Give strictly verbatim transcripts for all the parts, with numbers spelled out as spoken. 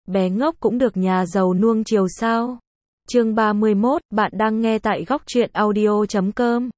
bé ngốc cũng được nhà giàu nuông chiều sao? Chương ba mươi mốt, bạn đang nghe tại góc truyện audio chấm com.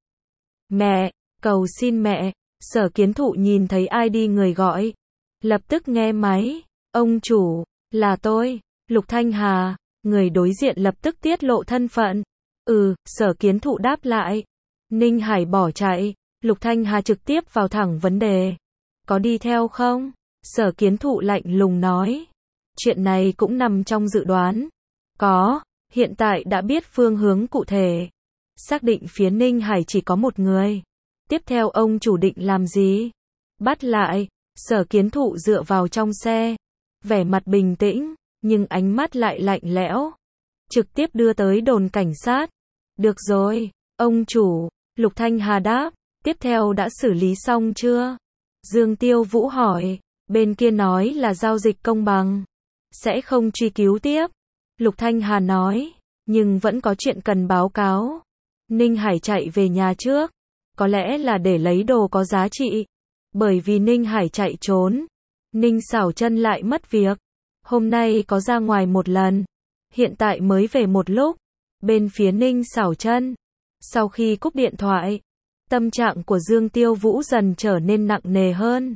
Mẹ, cầu xin mẹ, Sở Kiến Thụ nhìn thấy ai đi người gọi. Lập tức nghe máy, ông chủ, là tôi, Lục Thanh Hà, người đối diện lập tức tiết lộ thân phận. Ừ, Sở Kiến Thụ đáp lại. Ninh Hải bỏ chạy, Lục Thanh Hà trực tiếp vào thẳng vấn đề. Có đi theo không? Sở Kiến Thụ lạnh lùng nói. Chuyện này cũng nằm trong dự đoán. Có, hiện tại đã biết phương hướng cụ thể. Xác định phía Ninh Hải chỉ có một người. Tiếp theo ông chủ định làm gì? Bắt lại, Sở Kiến Thụ dựa vào trong xe. Vẻ mặt bình tĩnh, nhưng ánh mắt lại lạnh lẽo. Trực tiếp đưa tới đồn cảnh sát. Được rồi, ông chủ, Lục Thanh Hà đáp. Tiếp theo đã xử lý xong chưa? Dương Tiêu Vũ hỏi. Bên kia nói là giao dịch công bằng. Sẽ không truy cứu tiếp. Lục Thanh Hà nói. Nhưng vẫn có chuyện cần báo cáo. Ninh Hải chạy về nhà trước. Có lẽ là để lấy đồ có giá trị. Bởi vì Ninh Hải chạy trốn. Ninh Xảo Chân lại mất việc. Hôm nay có ra ngoài một lần. Hiện tại mới về một lúc. Bên phía Ninh Xảo Chân. Sau khi cúp điện thoại. Tâm trạng của Dương Tiêu Vũ dần trở nên nặng nề hơn.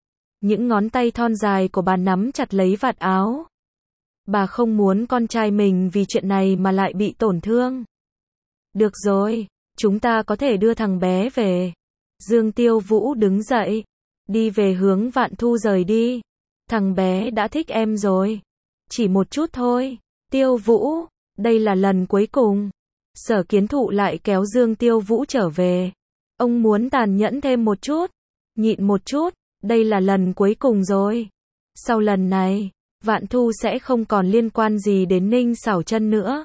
Những ngón tay thon dài của bà nắm chặt lấy vạt áo. Bà không muốn con trai mình vì chuyện này mà lại bị tổn thương. Được rồi, chúng ta có thể đưa thằng bé về. Dương Tiêu Vũ đứng dậy. Đi về hướng Vạn Thu rời đi. Thằng bé đã thích em rồi. Chỉ một chút thôi. Tiêu Vũ, đây là lần cuối cùng. Sở Kiến Thụ lại kéo Dương Tiêu Vũ trở về. Ông muốn tàn nhẫn thêm một chút. Nhịn một chút. Đây là lần cuối cùng rồi. Sau lần này, Vạn Thu sẽ không còn liên quan gì đến Ninh Xảo Chân nữa.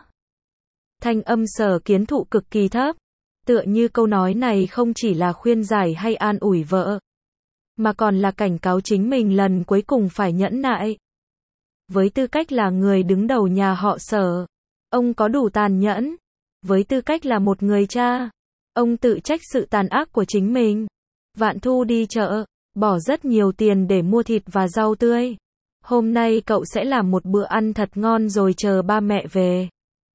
Thanh âm Sở Kiến Thụ cực kỳ thấp. Tựa như câu nói này không chỉ là khuyên giải hay an ủi vợ. Mà còn là cảnh cáo chính mình lần cuối cùng phải nhẫn nại. Với tư cách là người đứng đầu nhà họ Sở. Ông có đủ tàn nhẫn. Với tư cách là một người cha. Ông tự trách sự tàn ác của chính mình. Vạn Thu đi chợ. Bỏ rất nhiều tiền để mua thịt và rau tươi. Hôm nay cậu sẽ làm một bữa ăn thật ngon rồi chờ ba mẹ về.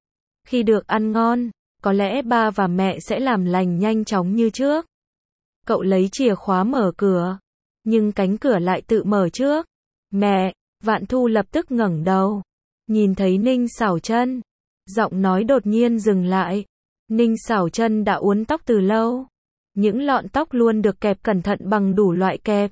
Khi được ăn ngon, có lẽ ba và mẹ sẽ làm lành nhanh chóng như trước. Cậu lấy chìa khóa mở cửa. Nhưng cánh cửa lại tự mở trước. Mẹ, Vạn Thu lập tức ngẩng đầu. Nhìn thấy Ninh Xảo Chân. Giọng nói đột nhiên dừng lại. Ninh Xảo Chân đã uốn tóc từ lâu. Những lọn tóc luôn được kẹp cẩn thận bằng đủ loại kẹp.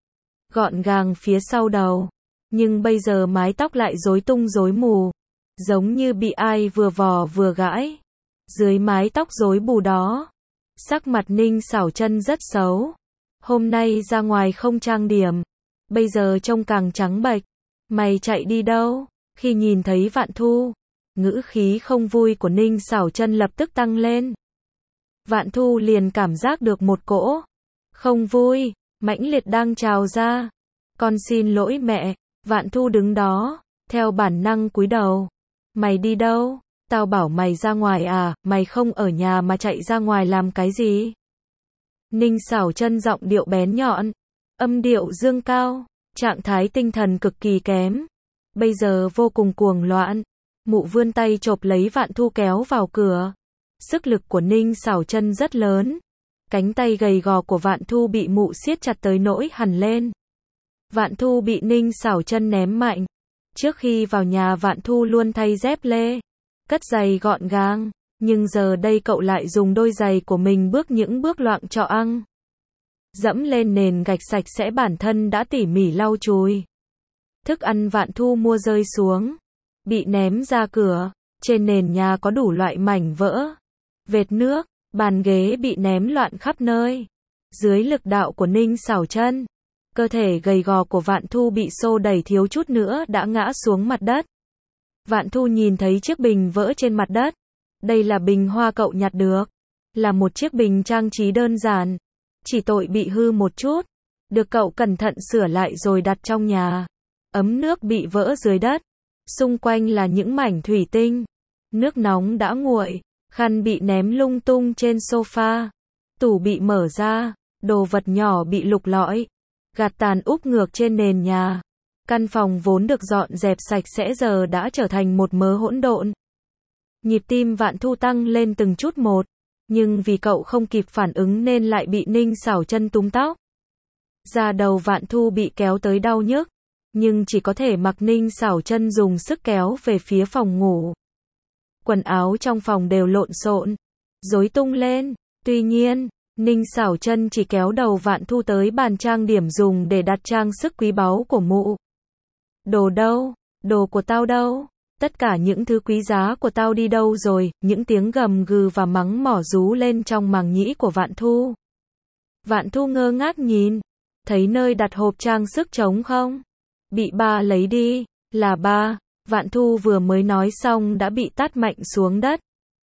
Gọn gàng phía sau đầu. Nhưng bây giờ mái tóc lại rối tung rối mù. Giống như bị ai vừa vò vừa gãi. Dưới mái tóc rối bù đó. Sắc mặt Ninh Xảo Chân rất xấu. Hôm nay ra ngoài không trang điểm. Bây giờ trông càng trắng bệch. Mày chạy đi đâu? Khi nhìn thấy Vạn Thu. Ngữ khí không vui của Ninh Xảo Chân lập tức tăng lên. Vạn Thu liền cảm giác được một cỗ không vui, mãnh liệt đang trào ra. Con xin lỗi mẹ. Vạn Thu đứng đó, theo bản năng cúi đầu. Mày đi đâu? Tao bảo mày ra ngoài à, mày không ở nhà mà chạy ra ngoài làm cái gì? Ninh Xảo Chân giọng điệu bén nhọn, âm điệu dương cao, trạng thái tinh thần cực kỳ kém. Bây giờ vô cùng cuồng loạn. Mụ vươn tay chộp lấy Vạn Thu kéo vào cửa. Sức lực của Ninh Xảo Chân rất lớn. Cánh tay gầy gò của Vạn Thu bị mụ siết chặt tới nỗi hằn lên. Vạn Thu bị Ninh Xảo Chân ném mạnh. Trước khi vào nhà Vạn Thu luôn thay dép lê, cất giày gọn gàng. Nhưng giờ đây cậu lại dùng đôi giày của mình bước những bước loạng choạng. Dẫm lên nền gạch sạch sẽ bản thân đã tỉ mỉ lau chùi. Thức ăn Vạn Thu mua rơi xuống. Bị ném ra cửa. Trên nền nhà có đủ loại mảnh vỡ. Vệt nước, bàn ghế bị ném loạn khắp nơi. Dưới lực đạo của Ninh Xảo Chân, cơ thể gầy gò của Vạn Thu bị xô đẩy thiếu chút nữa đã ngã xuống mặt đất. Vạn Thu nhìn thấy chiếc bình vỡ trên mặt đất. Đây là bình hoa cậu nhặt được. Là một chiếc bình trang trí đơn giản. Chỉ tội bị hư một chút. Được cậu cẩn thận sửa lại rồi đặt trong nhà. Ấm nước bị vỡ dưới đất. Xung quanh là những mảnh thủy tinh. Nước nóng đã nguội. Khăn bị ném lung tung trên sofa. Tủ bị mở ra. Đồ vật nhỏ bị lục lọi. Gạt tàn úp ngược trên nền nhà. Căn phòng vốn được dọn dẹp sạch sẽ giờ đã trở thành một mớ hỗn độn. Nhịp tim Vạn Thu tăng lên từng chút một, nhưng vì cậu không kịp phản ứng nên lại bị Ninh Xảo Chân túm tóc. Da đầu Vạn Thu bị kéo tới đau nhức, nhưng chỉ có thể mặc Ninh Xảo Chân dùng sức kéo về phía phòng ngủ. Quần áo trong phòng đều lộn xộn, rối tung lên, tuy nhiên, Ninh Xảo Chân chỉ kéo đầu Vạn Thu tới bàn trang điểm dùng để đặt trang sức quý báu của mụ. Đồ đâu? Đồ của tao đâu? Tất cả những thứ quý giá của tao đi đâu rồi? Những tiếng gầm gừ và mắng mỏ rú lên trong màng nhĩ của Vạn Thu. Vạn Thu ngơ ngác nhìn, thấy nơi đặt hộp trang sức trống không? Bị ba lấy đi, là ba. Vạn Thu vừa mới nói xong đã bị tát mạnh xuống đất.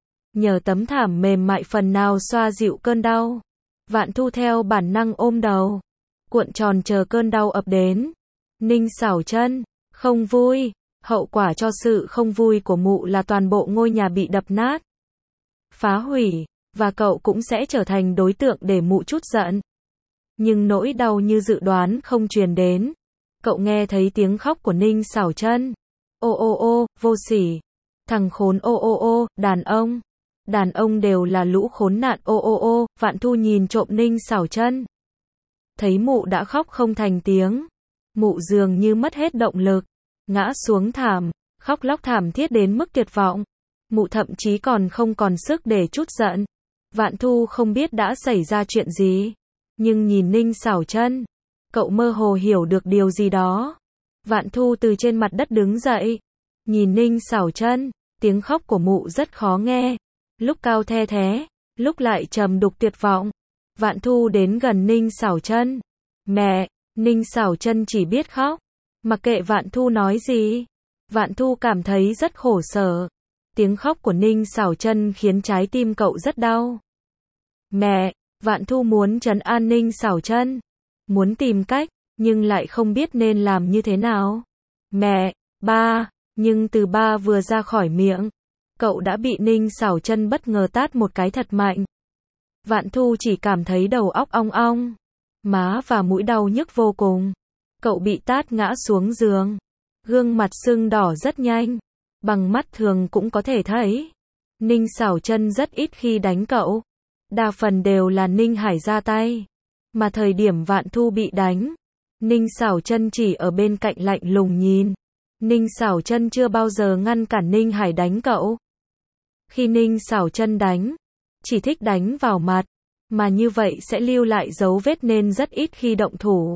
Nhờ tấm thảm mềm mại phần nào xoa dịu cơn đau, Vạn Thu theo bản năng ôm đầu, cuộn tròn chờ cơn đau ập đến. Ninh Xảo Chân, không vui, hậu quả cho sự không vui của mụ là toàn bộ ngôi nhà bị đập nát, phá hủy, và cậu cũng sẽ trở thành đối tượng để mụ trút giận. Nhưng nỗi đau như dự đoán không truyền đến. Cậu nghe thấy tiếng khóc của Ninh Xảo Chân. Ô ô ô, vô sỉ. Thằng khốn ô ô ô, đàn ông. Đàn ông đều là lũ khốn nạn ô ô ô. Vạn Thu nhìn trộm Ninh Xảo Chân. Thấy mụ đã khóc không thành tiếng. Mụ dường như mất hết động lực, ngã xuống thảm, khóc lóc thảm thiết đến mức tuyệt vọng. Mụ thậm chí còn không còn sức để trút giận. Vạn Thu không biết đã xảy ra chuyện gì, nhưng nhìn Ninh Xảo Chân, cậu mơ hồ hiểu được điều gì đó. Vạn Thu từ trên mặt đất đứng dậy, nhìn Ninh Xảo Chân, tiếng khóc của mụ rất khó nghe, lúc cao the thé, lúc lại trầm đục tuyệt vọng. Vạn Thu đến gần Ninh Xảo Chân. Mẹ, Ninh Xảo Chân chỉ biết khóc, mặc kệ Vạn Thu nói gì. Vạn Thu cảm thấy rất khổ sở. Tiếng khóc của Ninh Xảo Chân khiến trái tim cậu rất đau. Mẹ, Vạn Thu muốn trấn an Ninh Xảo Chân, muốn tìm cách, nhưng lại không biết nên làm như thế nào. Mẹ, ba, nhưng từ ba vừa ra khỏi miệng, cậu đã bị Ninh Xảo Chân bất ngờ tát một cái thật mạnh. Vạn Thu chỉ cảm thấy đầu óc ong ong, má và mũi đau nhức vô cùng. Cậu bị tát ngã xuống giường, gương mặt sưng đỏ rất nhanh, bằng mắt thường cũng có thể thấy. Ninh Xảo Chân rất ít khi đánh cậu, đa phần đều là Ninh Hải ra tay. Mà thời điểm Vạn Thu bị đánh, Ninh Xảo Chân chỉ ở bên cạnh lạnh lùng nhìn. Ninh Xảo Chân chưa bao giờ ngăn cản Ninh Hải đánh cậu. Khi Ninh Xảo Chân đánh, chỉ thích đánh vào mặt, mà như vậy sẽ lưu lại dấu vết nên rất ít khi động thủ.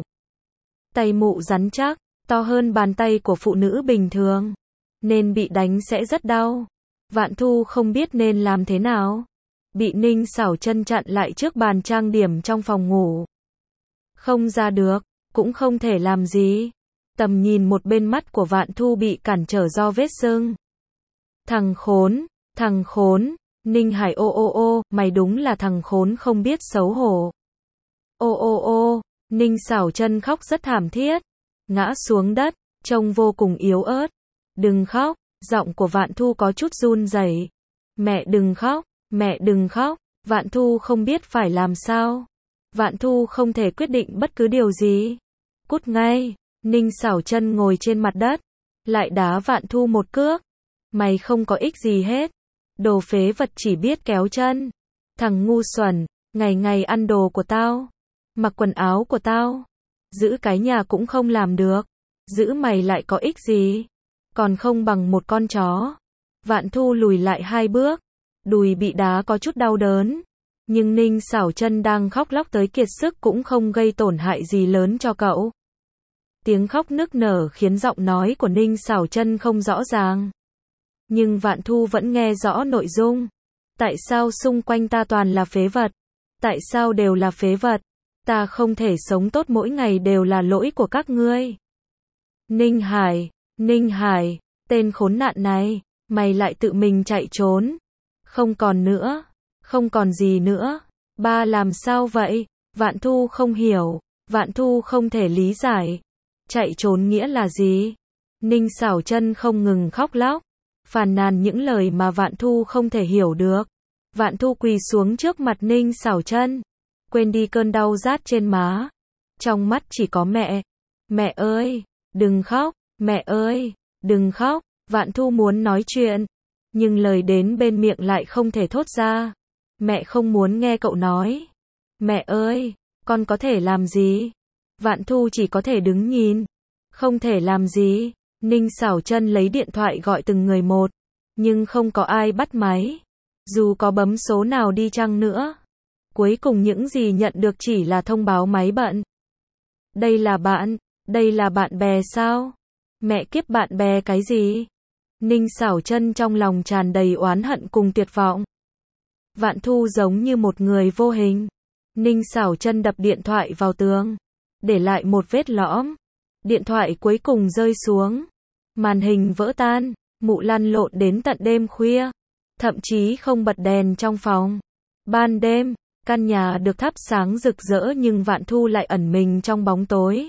Tay mụ rắn chắc, to hơn bàn tay của phụ nữ bình thường, nên bị đánh sẽ rất đau. Vạn Thu không biết nên làm thế nào. Bị Ninh Xảo Chân chặn lại trước bàn trang điểm trong phòng ngủ. Không ra được, cũng không thể làm gì. Tầm nhìn một bên mắt của Vạn Thu bị cản trở do vết sưng. Thằng khốn, thằng khốn, Ninh Hải ô ô ô, mày đúng là thằng khốn không biết xấu hổ. Ô ô ô, Ninh Xảo Chân khóc rất thảm thiết, ngã xuống đất, trông vô cùng yếu ớt. Đừng khóc, giọng của Vạn Thu có chút run rẩy. Mẹ đừng khóc, mẹ đừng khóc. Vạn Thu không biết phải làm sao. Vạn Thu không thể quyết định bất cứ điều gì. Cút ngay. Ninh Xảo Chân ngồi trên mặt đất, lại đá Vạn Thu một cước. Mày không có ích gì hết. Đồ phế vật chỉ biết kéo chân. Thằng ngu xuẩn, ngày ngày ăn đồ của tao, mặc quần áo của tao, giữ cái nhà cũng không làm được. Giữ mày lại có ích gì? Còn không bằng một con chó. Vạn Thu lùi lại hai bước, đùi bị đá có chút đau đớn. Nhưng Ninh Xảo Chân đang khóc lóc tới kiệt sức cũng không gây tổn hại gì lớn cho cậu. Tiếng khóc nức nở khiến giọng nói của Ninh Xảo Chân không rõ ràng. Nhưng Vạn Thu vẫn nghe rõ nội dung. Tại sao xung quanh ta toàn là phế vật? Tại sao đều là phế vật? Ta không thể sống tốt, mỗi ngày đều là lỗi của các ngươi. Ninh Hải, Ninh Hải, tên khốn nạn này, mày lại tự mình chạy trốn. Không còn nữa, không còn gì nữa. Ba làm sao vậy? Vạn Thu không hiểu, Vạn Thu không thể lý giải. Chạy trốn nghĩa là gì? Ninh Xảo Chân không ngừng khóc lóc, phàn nàn những lời mà Vạn Thu không thể hiểu được. Vạn Thu quỳ xuống trước mặt Ninh Xảo Chân, quên đi cơn đau rát trên má. Trong mắt chỉ có mẹ. Mẹ ơi, Đừng khóc, mẹ ơi, đừng khóc. Vạn Thu muốn nói chuyện, nhưng lời đến bên miệng lại không thể thốt ra. Mẹ không muốn nghe cậu nói. Mẹ ơi, con có thể làm gì? Vạn Thu chỉ có thể đứng nhìn. Không thể làm gì. Ninh Xảo Chân lấy điện thoại gọi từng người một, nhưng không có ai bắt máy. Dù có bấm số nào đi chăng nữa, cuối cùng những gì nhận được chỉ là thông báo máy bận. Đây là bạn, đây là bạn bè sao? Mẹ kiếp, bạn bè cái gì? Ninh Xảo Chân trong lòng tràn đầy oán hận cùng tuyệt vọng. Vạn Thu giống như một người vô hình. Ninh Xảo Chân đập điện thoại vào tường, để lại một vết lõm. Điện thoại cuối cùng rơi xuống, màn hình vỡ tan, mụ lăn lộn đến tận đêm khuya, thậm chí không bật đèn trong phòng. Ban đêm, căn nhà được thắp sáng rực rỡ nhưng Vạn Thu lại ẩn mình trong bóng tối.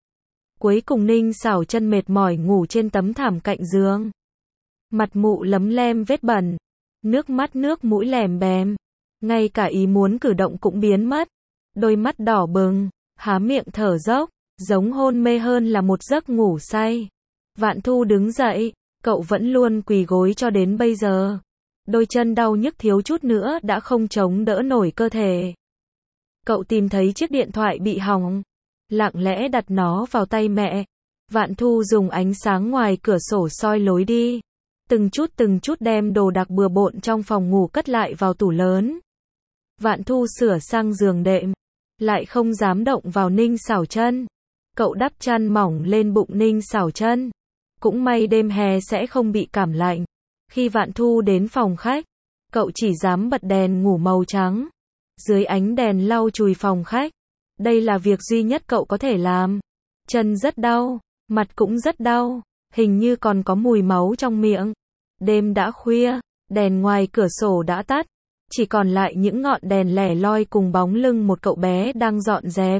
Cuối cùng Ninh Xảo Chân mệt mỏi ngủ trên tấm thảm cạnh giường. Mặt mụ lấm lem vết bẩn, nước mắt nước mũi lèm bèm, ngay cả ý muốn cử động cũng biến mất. Đôi mắt đỏ bừng, há miệng thở dốc, giống hôn mê hơn là một giấc ngủ say. Vạn Thu đứng dậy, cậu vẫn luôn quỳ gối cho đến bây giờ. Đôi chân đau nhức thiếu chút nữa đã không chống đỡ nổi cơ thể. Cậu tìm thấy chiếc điện thoại bị hỏng, lặng lẽ đặt nó vào tay mẹ. Vạn Thu dùng ánh sáng ngoài cửa sổ soi lối đi, từng chút từng chút đem đồ đạc bừa bộn trong phòng ngủ cất lại vào tủ lớn. Vạn Thu sửa sang giường đệm, lại không dám động vào Ninh Xảo Chân. Cậu đắp chăn mỏng lên bụng Ninh Xảo Chân. Cũng may đêm hè sẽ không bị cảm lạnh. Khi Vạn Thu đến phòng khách, cậu chỉ dám bật đèn ngủ màu trắng. Dưới ánh đèn lau chùi phòng khách. Đây là việc duy nhất cậu có thể làm. Chân rất đau, mặt cũng rất đau, hình như còn có mùi máu trong miệng. Đêm đã khuya, đèn ngoài cửa sổ đã tắt, chỉ còn lại những ngọn đèn lẻ loi cùng bóng lưng một cậu bé đang dọn dẹp.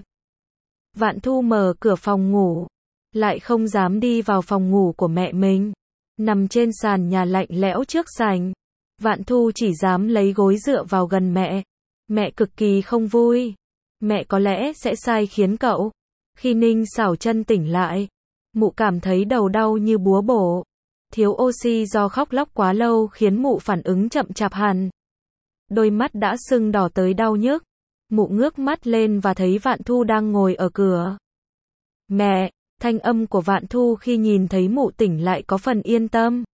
Vạn Thu mở cửa phòng ngủ, lại không dám đi vào phòng ngủ của mẹ mình. Nằm trên sàn nhà lạnh lẽo trước sảnh, Vạn Thu chỉ dám lấy gối dựa vào gần mẹ. Mẹ cực kỳ không vui. Mẹ có lẽ sẽ sai khiến cậu. Khi Ninh Xảo Chân tỉnh lại, mụ cảm thấy đầu đau như búa bổ. Thiếu oxy do khóc lóc quá lâu khiến mụ phản ứng chậm chạp hẳn. Đôi mắt đã sưng đỏ tới đau nhức. Mụ ngước mắt lên và thấy Vạn Thu đang ngồi ở cửa. Mẹ, thanh âm của Vạn Thu khi nhìn thấy mụ tỉnh lại có phần yên tâm.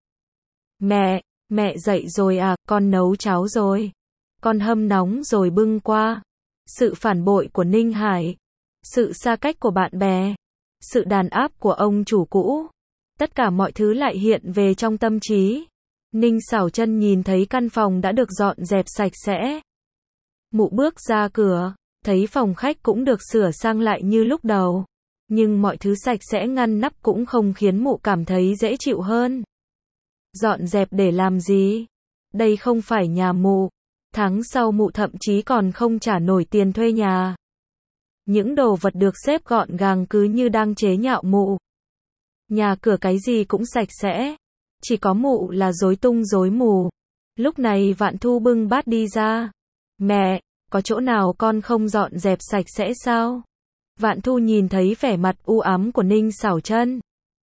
Mẹ, mẹ dậy rồi à, con nấu cháo rồi. Con hâm nóng rồi bưng qua. Sự phản bội của Ninh Hải, sự xa cách của bạn bè, sự đàn áp của ông chủ cũ, tất cả mọi thứ lại hiện về trong tâm trí. Ninh Xảo Chân nhìn thấy căn phòng đã được dọn dẹp sạch sẽ. Mụ bước ra cửa, thấy phòng khách cũng được sửa sang lại như lúc đầu. Nhưng mọi thứ sạch sẽ ngăn nắp cũng không khiến mụ cảm thấy dễ chịu hơn. Dọn dẹp để làm gì? Đây không phải nhà mụ. Tháng sau mụ thậm chí còn không trả nổi tiền thuê nhà. Những đồ vật được xếp gọn gàng cứ như đang chế nhạo mụ. Nhà cửa cái gì cũng sạch sẽ. Chỉ có mụ là rối tung rối mù. Lúc này Vạn Thu bưng bát đi ra. Mẹ, có chỗ nào con không dọn dẹp sạch sẽ sao? Vạn Thu nhìn thấy vẻ mặt u ám của Ninh Xảo Chân.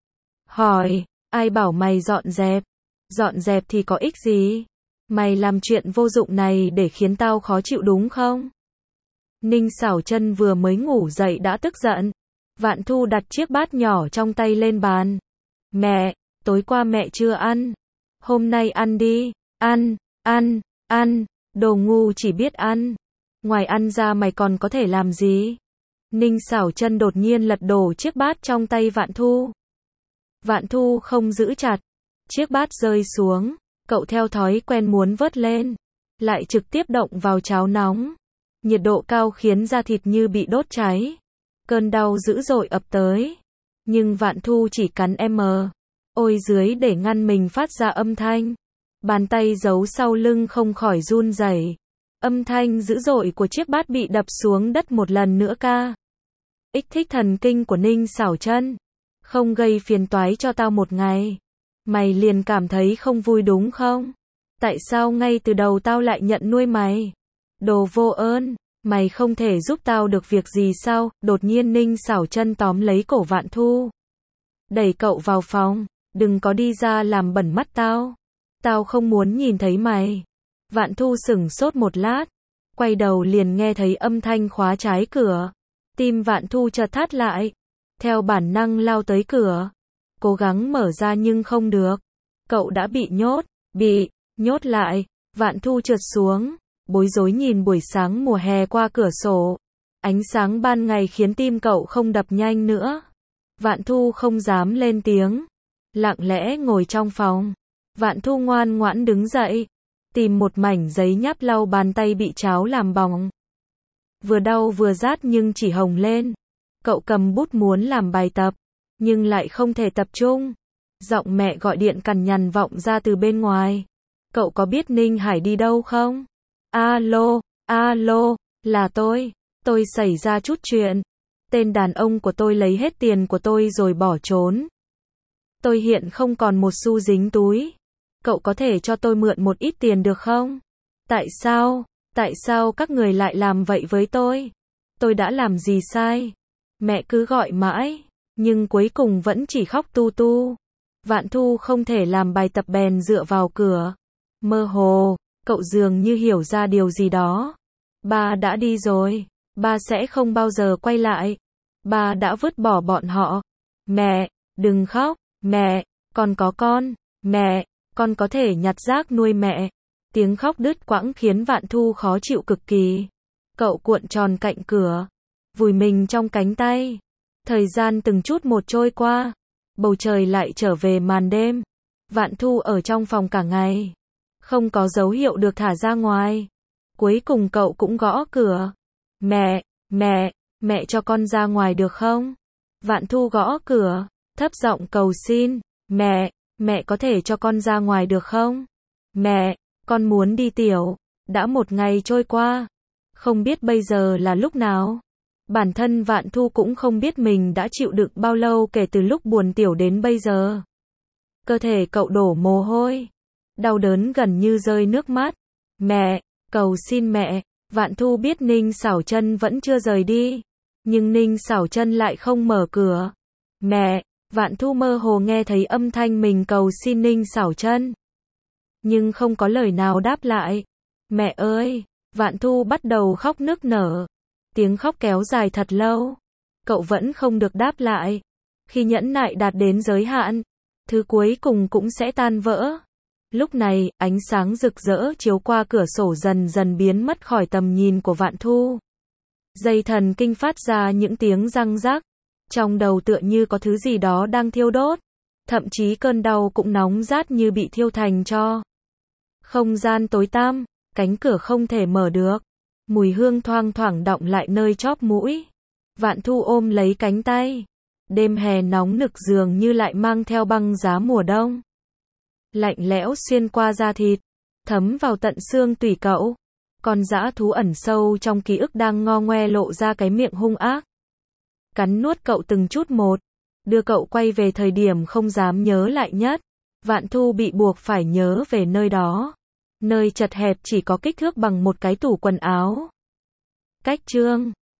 Hỏi, ai bảo mày dọn dẹp? Dọn dẹp thì có ích gì? Mày làm chuyện vô dụng này để khiến tao khó chịu đúng không? Ninh Xảo Chân vừa mới ngủ dậy đã tức giận. Vạn Thu đặt chiếc bát nhỏ trong tay lên bàn. Mẹ, tối qua mẹ chưa ăn. Hôm nay ăn đi. Ăn, ăn, ăn. Đồ ngu chỉ biết ăn. Ngoài ăn ra mày còn có thể làm gì? Ninh Xảo Chân đột nhiên lật đổ chiếc bát trong tay Vạn Thu. Vạn Thu không giữ chặt. Chiếc bát rơi xuống. Cậu theo thói quen muốn vớt lên. Lại trực tiếp động vào cháo nóng. Nhiệt độ cao khiến da thịt như bị đốt cháy. Cơn đau dữ dội ập tới. Nhưng Vạn Thu chỉ cắn em. Ôi dưới để ngăn mình phát ra âm thanh. Bàn tay giấu sau lưng không khỏi run rẩy. Âm thanh dữ dội của chiếc bát bị đập xuống đất một lần nữa ca. Ích thích thần kinh của Ninh Xảo Chân. Không gây phiền toái cho tao một ngày. Mày liền cảm thấy không vui đúng không? Tại sao ngay từ đầu tao lại nhận nuôi mày? Đồ vô ơn, mày không thể giúp tao được việc gì sao? Đột nhiên Ninh Xảo Chân tóm lấy cổ Vạn Thu. đẩy cậu vào phòng, đừng có đi ra làm bẩn mắt tao. Tao không muốn nhìn thấy mày. Vạn Thu sửng sốt một lát, quay đầu liền nghe thấy âm thanh khóa trái cửa. Tim Vạn Thu chợt thắt lại, theo bản năng lao tới cửa, cố gắng mở ra nhưng không được. Cậu đã bị nhốt, bị nhốt lại. Vạn Thu trượt xuống, bối rối nhìn buổi sáng mùa hè qua cửa sổ. Ánh sáng ban ngày khiến tim cậu không đập nhanh nữa. Vạn Thu không dám lên tiếng, lặng lẽ ngồi trong phòng. Vạn Thu ngoan ngoãn đứng dậy, tìm một mảnh giấy nháp lau bàn tay bị cháo làm bỏng. Vừa đau vừa rát nhưng chỉ hồng lên. Cậu cầm bút muốn làm bài tập, nhưng lại không thể tập trung. Giọng mẹ gọi điện cằn nhằn vọng ra từ bên ngoài. Cậu có biết Ninh Hải đi đâu không? Alo, alo, là tôi. Tôi xảy ra chút chuyện. Tên đàn ông của tôi lấy hết tiền của tôi rồi bỏ trốn. Tôi hiện không còn một xu dính túi. Cậu có thể cho tôi mượn một ít tiền được không? Tại sao? Tại sao các người lại làm vậy với tôi? Tôi đã làm gì sai? Mẹ cứ gọi mãi, nhưng cuối cùng vẫn chỉ khóc tu tu. Vạn Thu không thể làm bài tập bèn dựa vào cửa. Mơ hồ, cậu dường như hiểu ra điều gì đó. Ba đã đi rồi, ba sẽ không bao giờ quay lại. Ba đã vứt bỏ bọn họ. Mẹ, đừng khóc, mẹ, con có con, mẹ, con có thể nhặt rác nuôi mẹ. Tiếng khóc đứt quãng khiến Vạn Thu khó chịu cực kỳ. Cậu cuộn tròn cạnh cửa, vùi mình trong cánh tay. Thời gian từng chút một trôi qua, bầu trời lại trở về màn đêm. Vạn Thu ở trong phòng cả ngày, không có dấu hiệu được thả ra ngoài. Cuối cùng cậu cũng gõ cửa. Mẹ, mẹ, mẹ cho con ra ngoài được không? Vạn Thu gõ cửa, thấp giọng cầu xin. Mẹ, mẹ có thể cho con ra ngoài được không? Mẹ, con muốn đi tiểu. Đã một ngày trôi qua, không biết bây giờ là lúc nào. Bản thân Vạn Thu cũng không biết mình đã chịu đựng bao lâu kể từ lúc buồn tiểu đến bây giờ. Cơ thể cậu đổ mồ hôi, đau đớn gần như rơi nước mắt. Mẹ, cầu xin mẹ. Vạn Thu biết Ninh Xảo Chân vẫn chưa rời đi, nhưng Ninh Xảo Chân lại không mở cửa. Mẹ, Vạn Thu mơ hồ nghe thấy âm thanh mình cầu xin Ninh Xảo Chân, nhưng không có lời nào đáp lại. Mẹ ơi, Vạn Thu bắt đầu khóc nức nở. Tiếng khóc kéo dài thật lâu, cậu vẫn không được đáp lại. Khi nhẫn nại đạt đến giới hạn, thứ cuối cùng cũng sẽ tan vỡ. Lúc này, ánh sáng rực rỡ chiếu qua cửa sổ dần dần biến mất khỏi tầm nhìn của Vạn Thu. Dây thần kinh phát ra những tiếng răng rắc. Trong đầu tựa như có thứ gì đó đang thiêu đốt. Thậm chí cơn đau cũng nóng rát như bị thiêu thành tro. Không gian tối tăm, cánh cửa không thể mở được. Mùi hương thoang thoảng đọng lại nơi chóp mũi. Vạn Thu ôm lấy cánh tay. Đêm hè nóng nực dường như lại mang theo băng giá mùa đông. Lạnh lẽo xuyên qua da thịt, thấm vào tận xương tủy cậu. Con dã thú ẩn sâu trong ký ức đang ngo ngoe lộ ra cái miệng hung ác. Cắn nuốt cậu từng chút một, đưa cậu quay về thời điểm không dám nhớ lại nhất. Vạn Thu bị buộc phải nhớ về nơi đó. Nơi chật hẹp chỉ có kích thước bằng một cái tủ quần áo. Cách chương